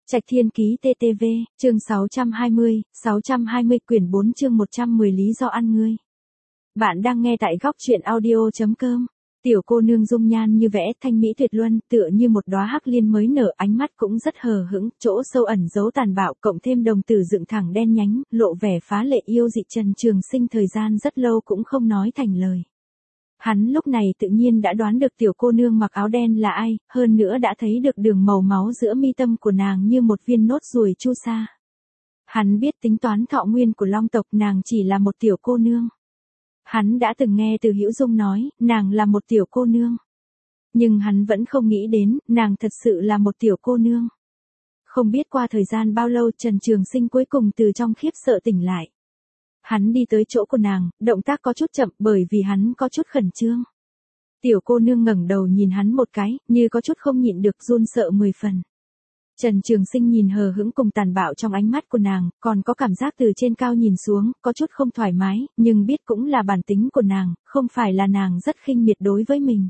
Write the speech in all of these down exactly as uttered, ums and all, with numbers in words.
Trạch Thiên Ký tê tê vê, chương sáu trăm hai mươi, sáu trăm hai mươi quyển bốn chương một trăm mười lý do ăn ngươi. Bạn đang nghe tại góc truyện audio.com. Tiểu cô nương dung nhan như vẽ thanh mỹ tuyệt luân, tựa như một đóa hắc liên mới nở, ánh mắt cũng rất hờ hững, chỗ sâu ẩn giấu tàn bạo, cộng thêm đồng tử dựng thẳng đen nhánh, lộ vẻ phá lệ yêu dị. Trần Trường Sinh thời gian rất lâu cũng không nói thành lời. Hắn lúc này tự nhiên đã đoán được tiểu cô nương mặc áo đen là ai, hơn nữa đã thấy được đường màu máu giữa mi tâm của nàng như một viên nốt ruồi chu sa. Hắn biết tính toán thọ nguyên của Long tộc, nàng chỉ là một tiểu cô nương. Hắn đã từng nghe từ Hữu Dung nói, nàng là một tiểu cô nương. Nhưng hắn vẫn không nghĩ đến, nàng thật sự là một tiểu cô nương. Không biết qua thời gian bao lâu, Trần Trường Sinh cuối cùng từ trong khiếp sợ tỉnh lại. Hắn đi tới chỗ của nàng, động tác có chút chậm bởi vì hắn có chút khẩn trương. Tiểu cô nương ngẩng đầu nhìn hắn một cái, như có chút không nhịn được, run sợ mười phần. Trần Trường Sinh nhìn hờ hững cùng tàn bạo trong ánh mắt của nàng, còn có cảm giác từ trên cao nhìn xuống, có chút không thoải mái, nhưng biết cũng là bản tính của nàng, không phải là nàng rất khinh miệt đối với mình.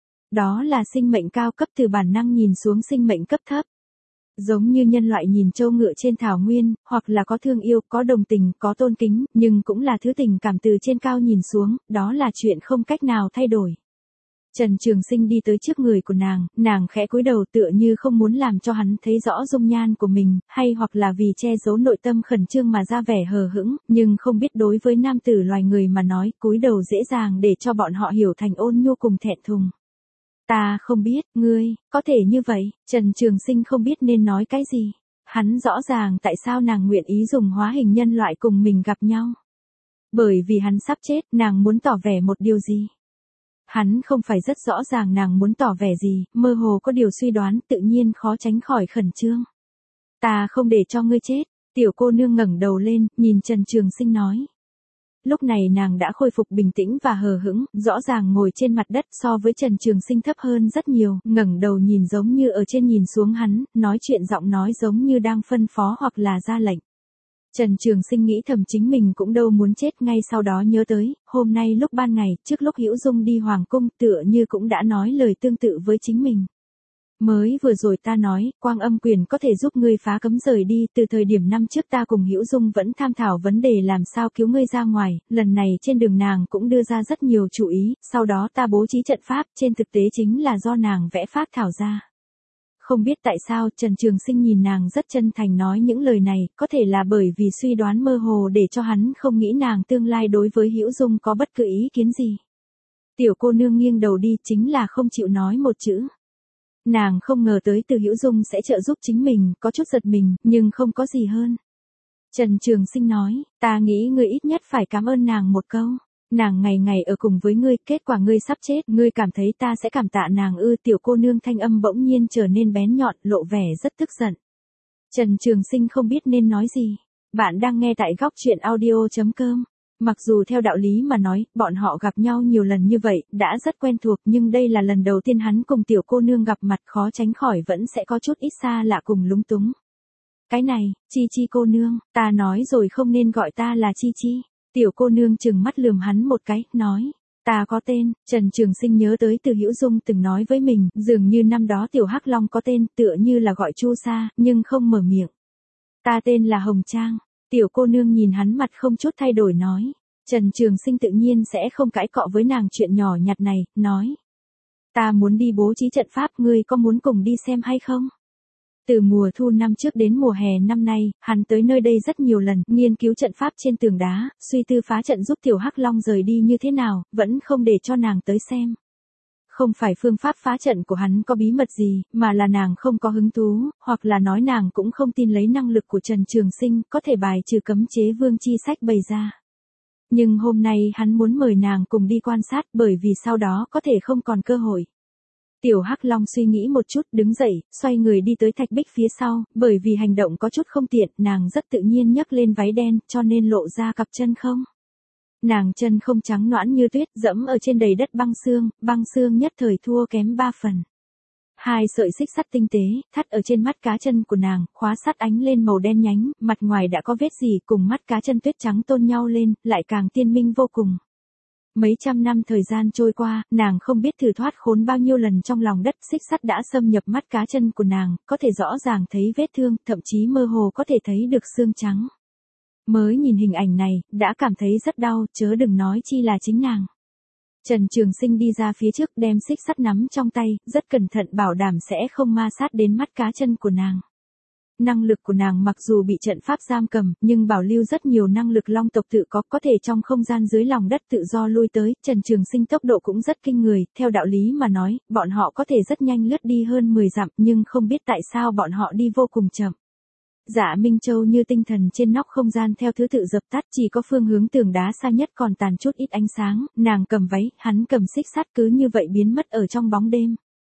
Đó là sinh mệnh cao cấp từ bản năng nhìn xuống sinh mệnh cấp thấp. Giống như nhân loại nhìn trâu ngựa trên thảo nguyên, hoặc là có thương yêu, có đồng tình, có tôn kính, nhưng cũng là thứ tình cảm từ trên cao nhìn xuống, đó là chuyện không cách nào thay đổi. Trần Trường Sinh đi tới trước người của nàng, nàng khẽ cúi đầu tựa như không muốn làm cho hắn thấy rõ dung nhan của mình, hay hoặc là vì che giấu nội tâm khẩn trương mà ra vẻ hờ hững, nhưng không biết đối với nam tử loài người mà nói, cúi đầu dễ dàng để cho bọn họ hiểu thành ôn nhu cùng thẹn thùng. Ta không biết, ngươi, có thể như vậy. Trần Trường Sinh không biết nên nói cái gì. Hắn rõ ràng tại sao nàng nguyện ý dùng hóa hình nhân loại cùng mình gặp nhau. Bởi vì hắn sắp chết, nàng muốn tỏ vẻ một điều gì. Hắn không phải rất rõ ràng nàng muốn tỏ vẻ gì, mơ hồ có điều suy đoán, tự nhiên khó tránh khỏi khẩn trương. Ta không để cho ngươi chết. Tiểu cô nương ngẩng đầu lên, nhìn Trần Trường Sinh nói. Lúc này nàng đã khôi phục bình tĩnh và hờ hững, rõ ràng ngồi trên mặt đất so với Trần Trường Sinh thấp hơn rất nhiều, ngẩng đầu nhìn giống như ở trên nhìn xuống hắn, nói chuyện giọng nói giống như đang phân phó hoặc là ra lệnh. Trần Trường Sinh nghĩ thầm chính mình cũng đâu muốn chết, ngay sau đó nhớ tới, hôm nay lúc ban ngày, trước lúc Hữu Dung đi hoàng cung, tựa như cũng đã nói lời tương tự với chính mình. Mới vừa rồi ta nói, Quang Âm Quyền có thể giúp ngươi phá cấm rời đi, từ thời điểm năm trước ta cùng Hữu Dung vẫn tham thảo vấn đề làm sao cứu ngươi ra ngoài, lần này trên đường nàng cũng đưa ra rất nhiều chủ ý, sau đó ta bố trí trận pháp, trên thực tế chính là do nàng vẽ pháp thảo ra. Không biết tại sao, Trần Trường Sinh nhìn nàng rất chân thành nói những lời này, có thể là bởi vì suy đoán mơ hồ để cho hắn không nghĩ nàng tương lai đối với Hữu Dung có bất cứ ý kiến gì. Tiểu cô nương nghiêng đầu đi, chính là không chịu nói một chữ. Nàng không ngờ tới từ Hữu Dung sẽ trợ giúp chính mình, có chút giật mình, nhưng không có gì hơn. Trần Trường Sinh nói, ta nghĩ ngươi ít nhất phải cảm ơn nàng một câu. Nàng ngày ngày ở cùng với ngươi, kết quả ngươi sắp chết, ngươi cảm thấy ta sẽ cảm tạ nàng ư? Tiểu cô nương thanh âm bỗng nhiên trở nên bén nhọn, lộ vẻ rất tức giận. Trần Trường Sinh không biết nên nói gì. Bạn đang nghe tại góc truyện audio.com. Mặc dù theo đạo lý mà nói, bọn họ gặp nhau nhiều lần như vậy, đã rất quen thuộc, nhưng đây là lần đầu tiên hắn cùng tiểu cô nương gặp mặt, khó tránh khỏi vẫn sẽ có chút ít xa lạ cùng lúng túng. Cái này, Chi Chi cô nương, ta nói rồi không nên gọi ta là Chi Chi. Tiểu cô nương trừng mắt lườm hắn một cái, nói, ta có tên. Trần Trường Sinh nhớ tới từ Hữu Dung từng nói với mình, dường như năm đó tiểu hắc long có tên, tựa như là gọi Chu Sa, nhưng không mở miệng. Ta tên là Hồng Trang. Tiểu cô nương nhìn hắn mặt không chút thay đổi nói. Trần Trường Sinh tự nhiên sẽ không cãi cọ với nàng chuyện nhỏ nhặt này, nói. Ta muốn đi bố trí trận pháp, ngươi có muốn cùng đi xem hay không? Từ mùa thu năm trước đến mùa hè năm nay, hắn tới nơi đây rất nhiều lần, nghiên cứu trận pháp trên tường đá, suy tư phá trận giúp tiểu hắc long rời đi như thế nào, vẫn không để cho nàng tới xem. Không phải phương pháp phá trận của hắn có bí mật gì, mà là nàng không có hứng thú, hoặc là nói nàng cũng không tin lấy năng lực của Trần Trường Sinh có thể bài trừ cấm chế vương chi sách bày ra. Nhưng hôm nay hắn muốn mời nàng cùng đi quan sát, bởi vì sau đó có thể không còn cơ hội. Tiểu hắc long suy nghĩ một chút, đứng dậy, xoay người đi tới thạch bích phía sau, bởi vì hành động có chút không tiện, nàng rất tự nhiên nhấc lên váy đen, cho nên lộ ra cặp chân không. Nàng chân không trắng nõn như tuyết, dẫm ở trên đầy đất băng xương, băng xương nhất thời thua kém ba phần. Hai sợi xích sắt tinh tế, thắt ở trên mắt cá chân của nàng, khóa sắt ánh lên màu đen nhánh, mặt ngoài đã có vết gì, cùng mắt cá chân tuyết trắng tôn nhau lên, lại càng tiên minh vô cùng. Mấy trăm năm thời gian trôi qua, nàng không biết thử thoát khốn bao nhiêu lần trong lòng đất, xích sắt đã xâm nhập mắt cá chân của nàng, có thể rõ ràng thấy vết thương, thậm chí mơ hồ có thể thấy được xương trắng. Mới nhìn hình ảnh này, đã cảm thấy rất đau, chớ đừng nói chi là chính nàng. Trần Trường Sinh đi ra phía trước đem xích sắt nắm trong tay, rất cẩn thận bảo đảm sẽ không ma sát đến mắt cá chân của nàng. Năng lực của nàng mặc dù bị trận pháp giam cầm, nhưng bảo lưu rất nhiều năng lực long tộc tự có, có thể trong không gian dưới lòng đất tự do lui tới, Trần Trường Sinh tốc độ cũng rất kinh người, theo đạo lý mà nói, bọn họ có thể rất nhanh lướt đi hơn mười dặm, nhưng không biết tại sao bọn họ đi vô cùng chậm. Dạ Minh Châu như tinh thần trên nóc không gian theo thứ tự dập tắt, chỉ có phương hướng tường đá xa nhất còn tàn chút ít ánh sáng, nàng cầm váy, hắn cầm xích sắt cứ như vậy biến mất ở trong bóng đêm.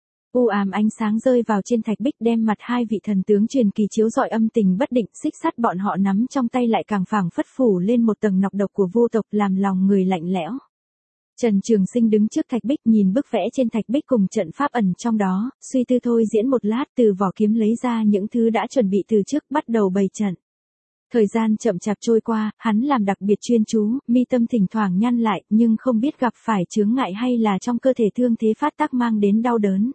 U ám ánh sáng rơi vào trên thạch bích đem mặt hai vị thần tướng truyền kỳ chiếu rọi âm tình bất định, xích sắt bọn họ nắm trong tay lại càng phảng phất phủ lên một tầng nọc độc của vô tộc làm lòng người lạnh lẽo. Trần Trường Sinh đứng trước thạch bích nhìn bức vẽ trên thạch bích cùng trận pháp ẩn trong đó, suy tư thôi diễn một lát từ vỏ kiếm lấy ra những thứ đã chuẩn bị từ trước bắt đầu bày trận. Thời gian chậm chạp trôi qua, hắn làm đặc biệt chuyên chú, mi tâm thỉnh thoảng nhăn lại nhưng không biết gặp phải chướng ngại hay là trong cơ thể thương thế phát tác mang đến đau đớn.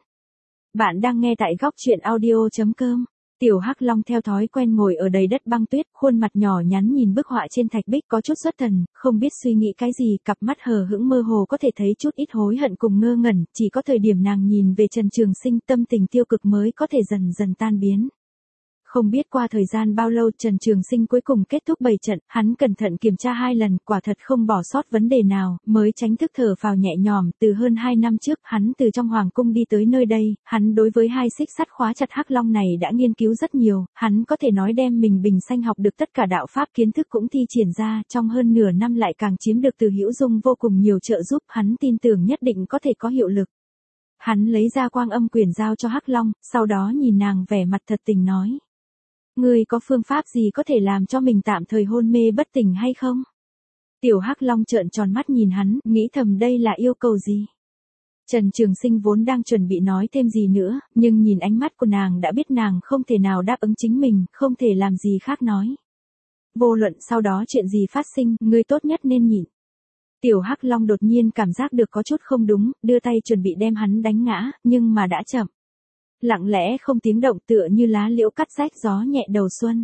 Bạn đang nghe tại góc truyện audio chấm com. Tiểu Hắc Long theo thói quen ngồi ở đầy đất băng tuyết, khuôn mặt nhỏ nhắn nhìn bức họa trên thạch bích có chút xuất thần, không biết suy nghĩ cái gì, cặp mắt hờ hững mơ hồ có thể thấy chút ít hối hận cùng ngơ ngẩn, chỉ có thời điểm nàng nhìn về Trần Trường Sinh tâm tình tiêu cực mới có thể dần dần tan biến. Không biết qua thời gian bao lâu Trần Trường Sinh cuối cùng kết thúc bày trận, hắn cẩn thận kiểm tra hai lần, quả thật không bỏ sót vấn đề nào, mới tránh thức thở phào nhẹ nhõm. Từ hơn hai năm trước, hắn từ trong hoàng cung đi tới nơi đây, hắn đối với hai xích sắt khóa chặt hắc long này đã nghiên cứu rất nhiều, hắn có thể nói đem mình bình sanh học được tất cả đạo pháp kiến thức cũng thi triển ra, trong hơn nửa năm lại càng chiếm được từ Hữu Dung vô cùng nhiều trợ giúp, hắn tin tưởng nhất định có thể có hiệu lực. Hắn lấy ra Quang Âm Quyền giao cho hắc long, sau đó nhìn nàng vẻ mặt thật tình nói. Ngươi có phương pháp gì có thể làm cho mình tạm thời hôn mê bất tỉnh hay không? Tiểu Hắc Long trợn tròn mắt nhìn hắn, nghĩ thầm đây là yêu cầu gì? Trần Trường Sinh vốn đang chuẩn bị nói thêm gì nữa, nhưng nhìn ánh mắt của nàng đã biết nàng không thể nào đáp ứng chính mình, không thể làm gì khác nói. Vô luận sau đó chuyện gì phát sinh, ngươi tốt nhất nên nhịn. Tiểu Hắc Long đột nhiên cảm giác được có chút không đúng, đưa tay chuẩn bị đem hắn đánh ngã, nhưng mà đã chậm. Lặng lẽ không tiếng động tựa như lá liễu cắt rách gió nhẹ đầu xuân.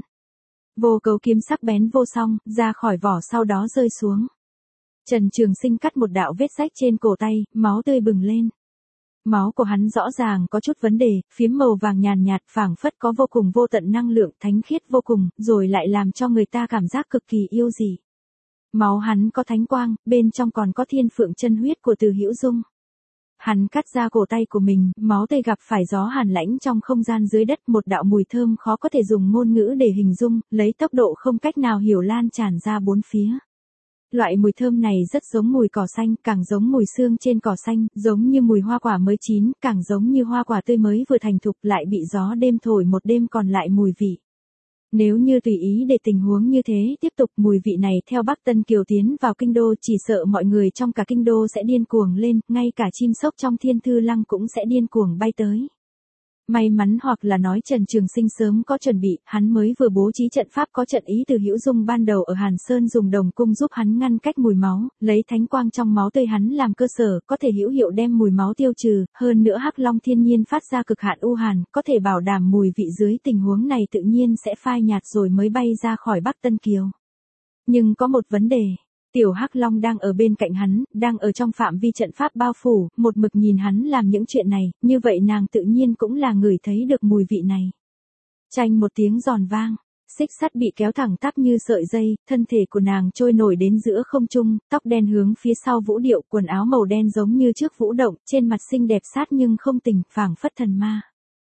Vô cấu kiếm sắc bén vô song, ra khỏi vỏ sau đó rơi xuống. Trần Trường Sinh cắt một đạo vết rách trên cổ tay, máu tươi bừng lên. Máu của hắn rõ ràng có chút vấn đề, phím màu vàng nhàn nhạt phảng phất có vô cùng vô tận năng lượng thánh khiết vô cùng, rồi lại làm cho người ta cảm giác cực kỳ yêu dị. Máu hắn có thánh quang, bên trong còn có thiên phượng chân huyết của Từ Hữu Dung. Hắn cắt ra cổ tay của mình, máu tươi gặp phải gió hàn lãnh trong không gian dưới đất, một đạo mùi thơm khó có thể dùng ngôn ngữ để hình dung, lấy tốc độ không cách nào hiểu lan tràn ra bốn phía. Loại mùi thơm này rất giống mùi cỏ xanh, càng giống mùi xương trên cỏ xanh, giống như mùi hoa quả mới chín, càng giống như hoa quả tươi mới vừa thành thục lại bị gió đêm thổi một đêm còn lại mùi vị. Nếu như tùy ý để tình huống như thế tiếp tục, mùi vị này theo Bắc Tân Kiều tiến vào kinh đô chỉ sợ mọi người trong cả kinh đô sẽ điên cuồng lên, ngay cả chim sóc trong Thiên Thư Lăng cũng sẽ điên cuồng bay tới. May mắn hoặc là nói Trần Trường Sinh sớm có chuẩn bị, hắn mới vừa bố trí trận pháp có trận ý Từ Hữu Dung ban đầu ở Hàn Sơn dùng đồng cung giúp hắn ngăn cách mùi máu, lấy thánh quang trong máu tươi hắn làm cơ sở, có thể hữu hiệu đem mùi máu tiêu trừ, hơn nữa Hắc Long thiên nhiên phát ra cực hạn u hàn, có thể bảo đảm mùi vị dưới tình huống này tự nhiên sẽ phai nhạt rồi mới bay ra khỏi Bắc Tân Kiều. Nhưng có một vấn đề. Tiểu Hắc Long đang ở bên cạnh hắn, đang ở trong phạm vi trận pháp bao phủ, một mực nhìn hắn làm những chuyện này, như vậy nàng tự nhiên cũng là người thấy được mùi vị này. Chanh một tiếng giòn vang, xích sắt bị kéo thẳng tắp như sợi dây, thân thể của nàng trôi nổi đến giữa không trung, tóc đen hướng phía sau vũ điệu, quần áo màu đen giống như trước vũ động, trên mặt xinh đẹp sát nhưng không tình, phảng phất thần ma.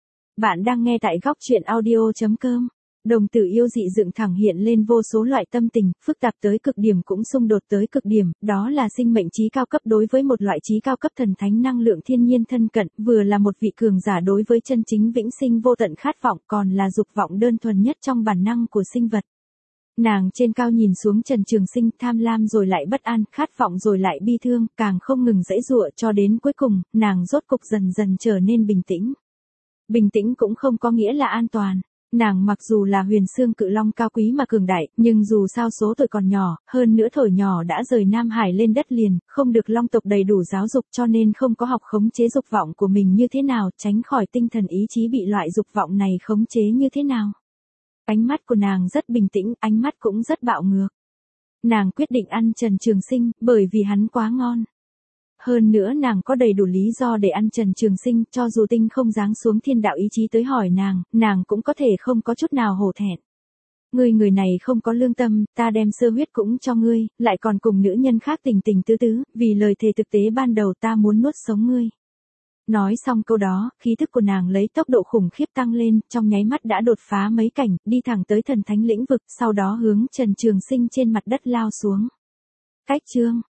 Bạn đang nghe tại góc truyện audio chấm com. Đồng tử yêu dị dựng thẳng hiện lên vô số loại tâm tình, phức tạp tới cực điểm cũng xung đột tới cực điểm, đó là sinh mệnh trí cao cấp đối với một loại trí cao cấp thần thánh năng lượng thiên nhiên thân cận, vừa là một vị cường giả đối với chân chính vĩnh sinh vô tận khát vọng, còn là dục vọng đơn thuần nhất trong bản năng của sinh vật. Nàng trên cao nhìn xuống Trần Trường Sinh, tham lam rồi lại bất an, khát vọng rồi lại bi thương, càng không ngừng giãy giụa cho đến cuối cùng, nàng rốt cục dần dần trở nên bình tĩnh. Bình tĩnh cũng không có nghĩa là an toàn. Nàng mặc dù là huyền xương cự long cao quý mà cường đại, nhưng dù sao số tuổi còn nhỏ, hơn nữa thổi nhỏ đã rời Nam Hải lên đất liền, không được long tộc đầy đủ giáo dục cho nên không có học khống chế dục vọng của mình như thế nào, tránh khỏi tinh thần ý chí bị loại dục vọng này khống chế như thế nào. Ánh mắt của nàng rất bình tĩnh, ánh mắt cũng rất bạo ngược. Nàng quyết định ăn Trần Trường Sinh, bởi vì hắn quá ngon. Hơn nữa nàng có đầy đủ lý do để ăn Trần Trường Sinh, cho dù tinh không giáng xuống thiên đạo ý chí tới hỏi nàng, nàng cũng có thể không có chút nào hổ thẹn. Ngươi người này không có lương tâm, ta đem sơ huyết cũng cho ngươi, lại còn cùng nữ nhân khác tình tình tứ tứ, vì lời thề thực tế ban đầu ta muốn nuốt sống ngươi. Nói xong câu đó, khí thức của nàng lấy tốc độ khủng khiếp tăng lên, trong nháy mắt đã đột phá mấy cảnh, đi thẳng tới thần thánh lĩnh vực, sau đó hướng Trần Trường Sinh trên mặt đất lao xuống. Cách chương